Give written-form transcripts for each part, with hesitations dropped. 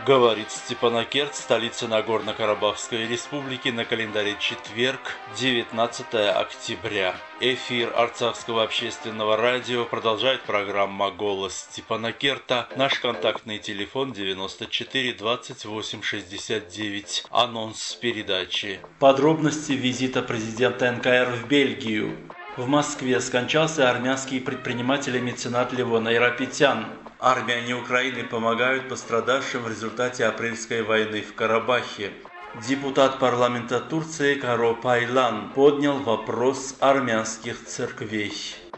Говорит Степанакерт, столица Нагорно-Карабахской республики, на календаре четверг, 19 октября. Эфир Арцахского общественного радио продолжает программа «Голос Степанакерта». Наш контактный телефон 94 28 69. Анонс передачи. Подробности визита президента НКР в Бельгию. В Москве скончался армянский предприниматель и меценат Левон Айрапетян. Армяне Украины помогают пострадавшим в результате апрельской войны в Карабахе. Депутат парламента Турции Каро Пайлан поднял вопрос армянских церквей.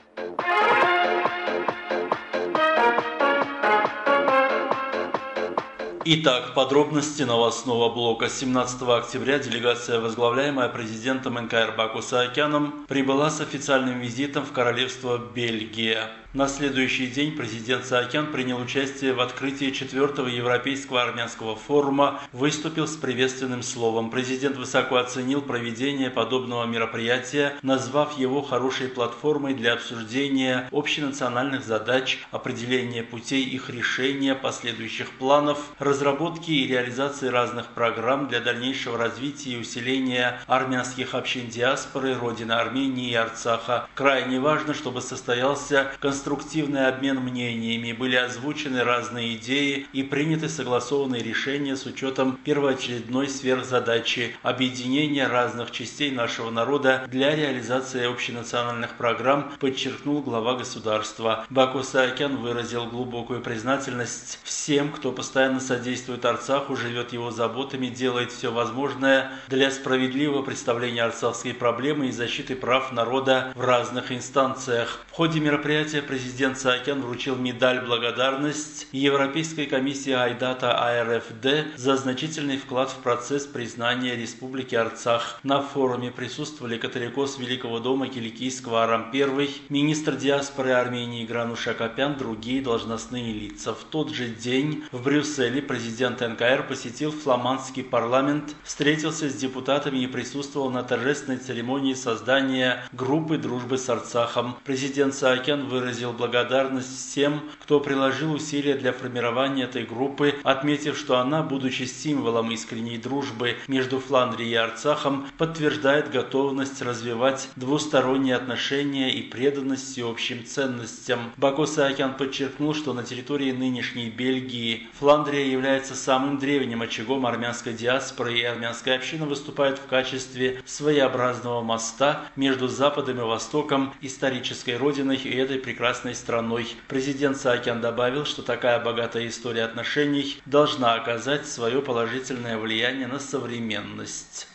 Итак, подробности новостного блока. 17 октября делегация, возглавляемая президентом НКР Баку Саакяном, прибыла с официальным визитом в королевство Бельгия. На следующий день президент Саакян принял участие в открытии 4-го Европейского армянского форума, выступил с приветственным словом. Президент высоко оценил проведение подобного мероприятия, назвав его хорошей платформой для обсуждения общенациональных задач, определения путей их решения, последующих планов, разработки и реализации разных программ для дальнейшего развития и усиления армянских общин диаспоры, родины Армении и Арцаха. Крайне важно, чтобы состоялся конструктивный обмен мнениями, были озвучены разные идеи и приняты согласованные решения с учетом первоочередной сверхзадачи – объединения разных частей нашего народа для реализации общенациональных программ, подчеркнул глава государства. Баку Саакян выразил глубокую признательность всем, кто постоянно содействует Арцаху, живет его заботами, делает все возможное для справедливого представления арцахской проблемы и защиты прав народа в разных инстанциях. В ходе мероприятия президент Саакян вручил медаль «Благодарность» Европейской комиссии Айдата АРФД за значительный вклад в процесс признания Республики Арцах. На форуме присутствовали католикос Великого дома Киликийского Арам I, министр диаспоры Армении Грануш Акопян, другие должностные лица. В тот же день в Брюсселе президент НКР посетил фламандский парламент, встретился с депутатами и присутствовал на торжественной церемонии создания группы дружбы с Арцахом. Президент Саакян выразил благодарность всем, кто приложил усилия для формирования этой группы, отметив, что она, будучи символом искренней дружбы между Фландрией и Арцахом, подтверждает готовность развивать двусторонние отношения и преданность всеобщим ценностям. Баку Саакян подчеркнул, что на территории нынешней Бельгии Фландрия является самым древним очагом армянской диаспоры, и армянская община выступает в качестве своеобразного моста между Западом и Востоком, исторической родиной и этой прекрасной страной. Президент Саакян добавил, что такая богатая история отношений должна оказать свое положительное влияние на современность.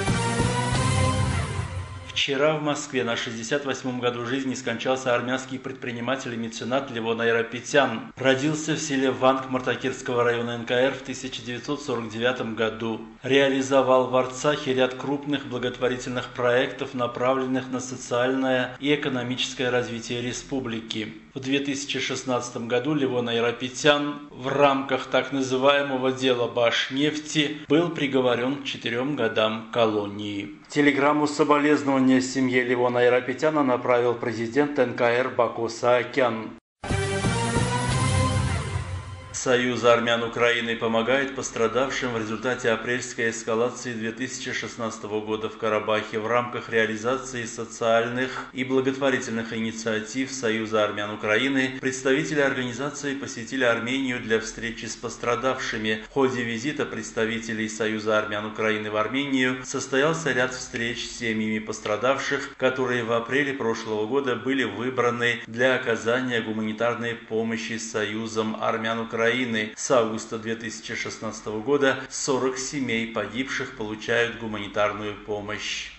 Вчера в Москве на 68-м году жизни скончался армянский предприниматель и меценат Левон Айрапетян. Родился в селе Ванг Мартакирского района НКР в 1949 году. Реализовал в Арцахе ряд крупных благотворительных проектов, направленных на социальное и экономическое развитие республики. В 2016 году Левон Айрапетян в рамках так называемого дела Башнефти был приговорен к 4 годам колонии. Телеграмму соболезнования семье Левона Айрапетяна направил президент НКР Баку Саакян. Союз армян Украины помогает пострадавшим в результате апрельской эскалации 2016 года в Карабахе в рамках реализации социальных и благотворительных инициатив Союза армян Украины. Представители организации посетили Армению для встречи с пострадавшими. В ходе визита представителей Союза армян Украины в Армению состоялся ряд встреч с семьями пострадавших, которые в апреле прошлого года были выбраны для оказания гуманитарной помощи Союзом армян Украины. С августа 2016 года 40 семей погибших получают гуманитарную помощь.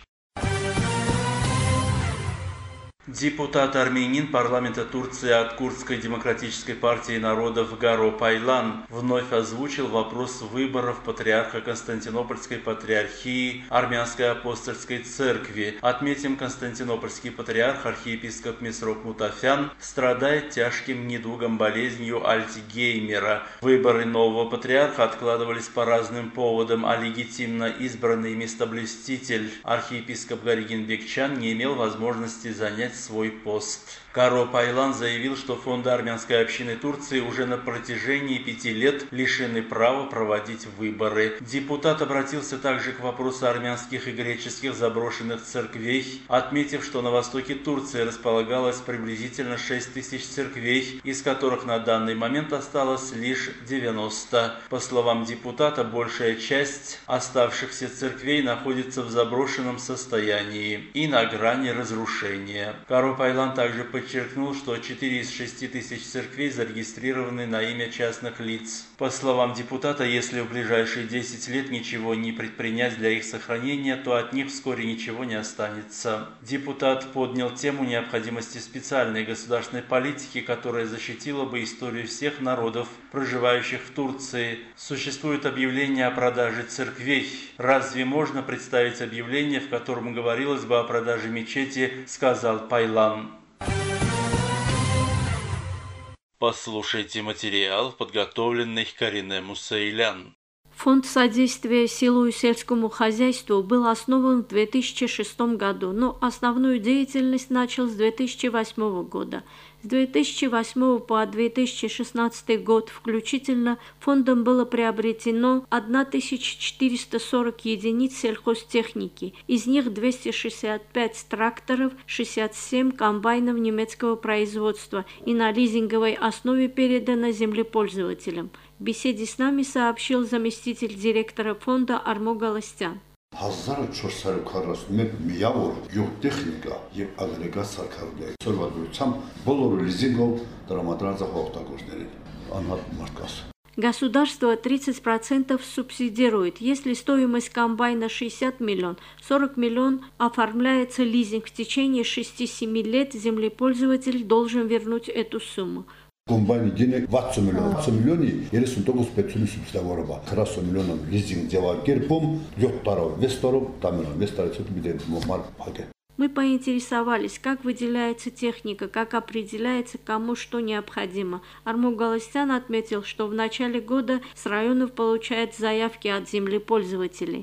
Депутат-армянин парламента Турции от Курдской демократической партии народов Каро Пайлан вновь озвучил вопрос выборов патриарха Константинопольской патриархии Армянской апостольской церкви. Отметим, константинопольский патриарх архиепископ Месрок Мутафян страдает тяжким недугом, болезнью Альцгеймера. Выборы нового патриарха откладывались по разным поводам, а легитимно избранный местоблюститель архиепископ Гаригин Бекчан не имел возможности занять свой пост. Каро Пайлан заявил, что фонды армянской общины Турции уже на протяжении 5 лет лишены права проводить выборы. Депутат обратился также к вопросу армянских и греческих заброшенных церквей, отметив, что на востоке Турции располагалось приблизительно 6 тысяч церквей, из которых на данный момент осталось лишь 90. По словам депутата, большая часть оставшихся церквей находится в заброшенном состоянии и на грани разрушения. Каро Пайлан также подчеркнул, что 4 из 6 тысяч церквей зарегистрированы на имя частных лиц. По словам депутата, если в ближайшие 10 лет ничего не предпринять для их сохранения, то от них вскоре ничего не останется. Депутат поднял тему необходимости специальной государственной политики, которая защитила бы историю всех народов, проживающих в Турции. Существует объявление о продаже церквей. Разве можно представить объявление, в котором говорилось бы о продаже мечети, сказал Пайлан. Послушайте материал, подготовленный Карине Мусаилян. Фонд содействия селу и сельскому хозяйству был основан в 2006 году, но основную деятельность начал с 2008 года. С 2008 по 2016 год включительно фондом было приобретено 1440 единиц сельхозтехники, из них 265 тракторов, 67 комбайнов немецкого производства и на лизинговой основе передано землепользователям. В беседе с нами сообщил заместитель директора фонда Армо Галастян. 1441 მიավոր გეოტექნიკა եւ აგრეგატ სარქარული სერვადურცამ բոլոր լիզինգով տրամադրած օգտագործների անհատ մարդկաս. Государство 30% субсидирует. Если стоимость комбайна 60 миллион, 40 миллион оформляется лизинг. В течение 6-7 лет землепользователь должен вернуть эту сумму. Комбайны денег 20 миллионов, 100 миллионов, 99% субсидируется. 300 миллионов лизинг делает гербом, 7 таров, весторов, там весторов, это будет мар паке. Мы поинтересовались, как выделяется техника, как определяется, кому что необходимо. Армо Галастян отметил, что в начале года с районов получают заявки от землепользователей.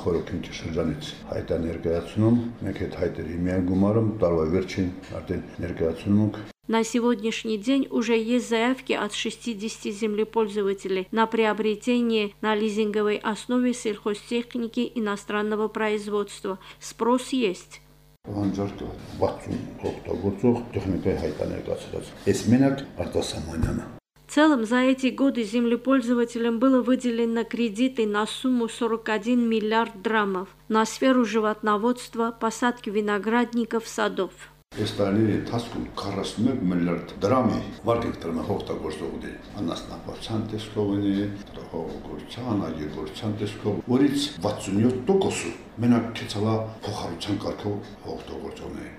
На сегодняшний день уже есть заявки от 60 землепользователей на приобретение на лизинговой основе сельхозтехники иностранного производства. Спрос есть. В целом, за эти годы землепользователям было выделено кредиты на сумму 41 миллиард драмов на сферу животноводства, посадки виноградников, садов. Эстонии таскун 41 миллиард драми маркетинг օգտագործողների անասնապահության տեսքովն տոհոգորցան, այգեգործության տեսքով, որից 67% մենակ քեցալա փոխարության կարգով օգտագործողներ.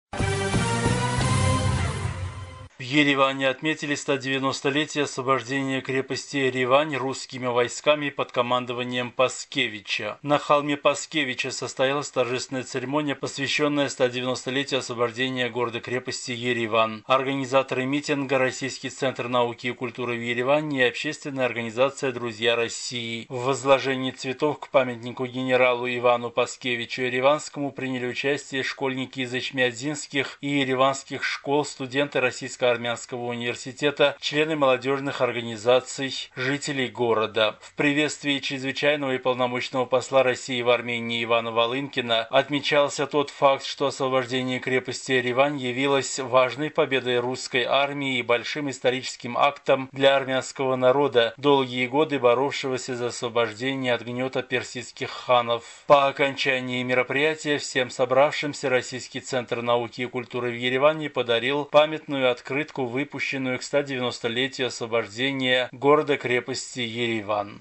В Ереване отметили 190-летие освобождения крепости Еревань русскими войсками под командованием Паскевича. На холме Паскевича состоялась торжественная церемония, посвященная 190-летию освобождения города-крепости Ереван. Организаторы митинга – Российский центр науки и культуры в Ереване и общественная организация «Друзья России». В возложении цветов к памятнику генералу Ивану Паскевичу Ереванскому приняли участие школьники из эчмиадзинских и ереванских школ, студенты Российского армянского университета, члены молодежных организаций, жителей города. В приветствии чрезвычайного и полномочного посла России в Армении Ивана Волынкина отмечался тот факт, что освобождение крепости Еревань явилось важной победой русской армии и большим историческим актом для армянского народа, долгие годы боровшегося за освобождение от гнета персидских ханов. По окончании мероприятия всем собравшимся Российский центр науки и культуры в Ереване подарил памятную открытку, выпущенную к 190-летию освобождения города-крепости Ереван.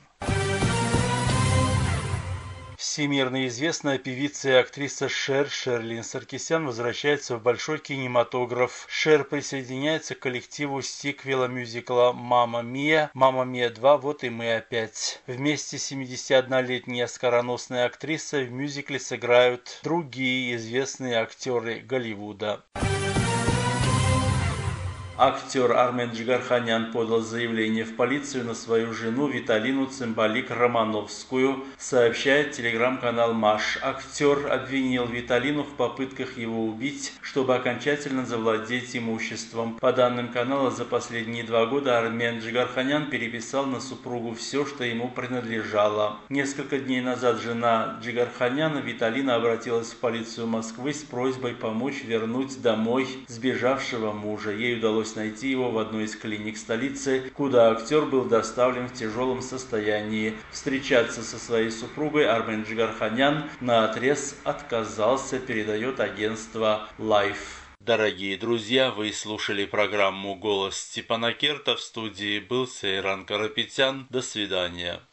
Всемирно известная певица и актриса Шер Шерлин Саркисян возвращается в большой кинематограф. Шер присоединяется к коллективу сиквела мюзикла «Мамма Мия», «Мамма Мия 2», «Вот и мы опять». Вместе 71-летняя оскароносная актриса в мюзикле сыграют другие известные актеры Голливуда. Актер Армен Джигарханян подал заявление в полицию на свою жену Виталину Цимбалик-Романовскую, сообщает телеграм-канал Маш. Актер обвинил Виталину в попытках его убить, чтобы окончательно завладеть имуществом. По данным канала, за последние 2 года Армен Джигарханян переписал на супругу все, что ему принадлежало. Несколько дней назад жена Джигарханяна Виталина обратилась в полицию Москвы с просьбой помочь вернуть домой сбежавшего мужа. Ей удалось найти его в одной из клиник столицы, куда актер был доставлен в тяжелом состоянии. Встречаться со своей супругой Армен Джигарханян наотрез отказался, передает агентство Life. Дорогие друзья, вы слушали программу «Голос Степана Керта». В студии был Сейран Карапетян. До свидания.